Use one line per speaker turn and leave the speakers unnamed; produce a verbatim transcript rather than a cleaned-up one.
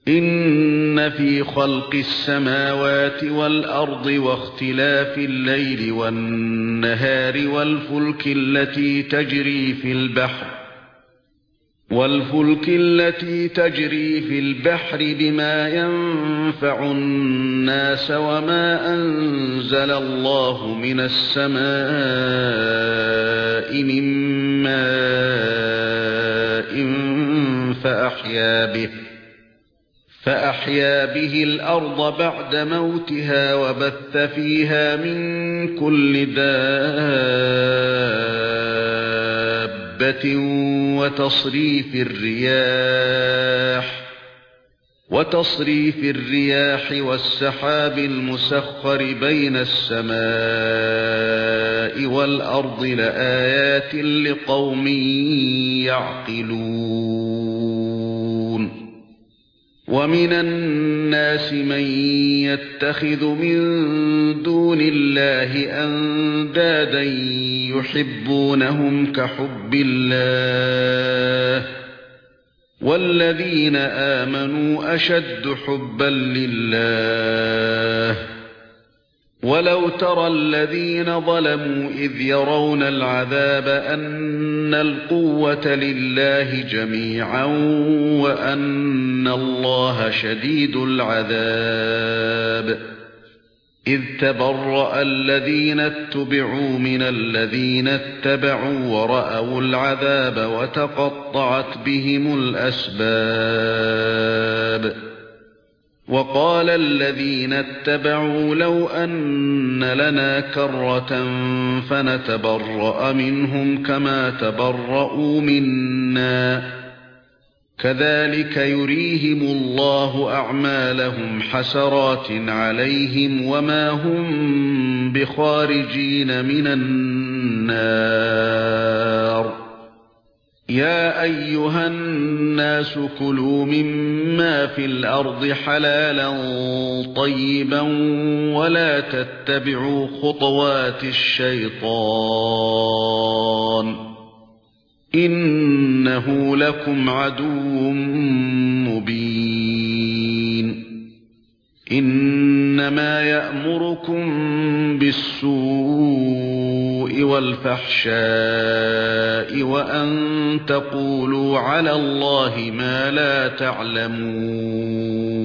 إِنَّ فِي خَلْقِ السَّمَاوَاتِ وَالْأَرْضِ وَاخْتِلَافِ اللَّيْلِ وَالنَّهَارِ وَالْفُلْكِ الَّتِي تَجْرِي فِي الْبَحْرِ وَالْفُلْكِ الَّتِي تَجْرِي فِي الْبَحْرِ بِمَا يَنفَعُ النَّاسَ وَمَا أَنزَلَ اللَّهُ مِنَ السَّمَاءِ مِن مَّاءٍ فَأَحْيَا بِهِ فَأَحْيَا بِهِ الْأَرْضَ بَعْدَ مَوْتِهَا وَبَثَّ فِيهَا مِن كُلِّ دَابَّةٍ وَتَصْرِيفِ الرِّيَاحِ وَتَصْرِيفِ الرِّيَاحِ وَالسَّحَابِ الْمُسَخَّرِ بَيْنَ السَّمَاءِ وَالْأَرْضِ لَآيَاتٍ لِقَوْمٍ يَعْقِلُونَ وَمِنَ النَّاسِ مَن يَتَّخِذُ مِن دُونِ اللَّهِ أَندَادًا يُحِبُّونَهُمْ كَحُبِّ اللَّهِ وَالَّذِينَ آمَنُوا أَشَدُّ حُبًّا لِلَّهِ وَلَوْ تَرَى الَّذِينَ ظَلَمُوا إِذْ يَرَوْنَ الْعَذَابَ أَنَّ الْقُوَّةَ لِلَّهِ جَمِيعًا وَأَنَّ اللَّهَ شَدِيدُ الْعَذَابِ إِذْ تَبَرَّأَ الَّذِينَ اتُّبِعُوا مِنَ الَّذِينَ اتَّبَعُوا وَرَأَوُا الْعَذَابَ وَتَقَطَّعَتْ بِهِمُ الْأَسْبَابُ وَقَالَ الَّذِينَ اتَّبَعُوا لَوْ أَنَّ لَنَا كَرَّةً فَنَتَبَرَّأَ مِنْهُمْ كَمَا تَبَرَّؤُوا مِنَّا كَذَلِكَ يُرِيهِمُ اللَّهُ أَعْمَالَهُمْ حَسَرَاتٍ عَلَيْهِمْ وَمَا هُمْ بِخَارِجِينَ مِنَ النَّارِ يَا أَيُّهَا النَّاسُ كُلُوا مِمَّا فِي الْأَرْضِ حَلَالًا طَيِّبًا وَلَا تَتَّبِعُوا خُطُوَاتِ الشَّيْطَانِ إِنَّهُ لَكُمْ عَدُوٌّ مُبِينٌ إِنَّمَا يَأْمُرُكُم بِالسُّوءِ وَالْفَحْشَاءِ وَأَن تَقُولُوا عَلَى اللَّهِ مَا لَا تَعْلَمُونَ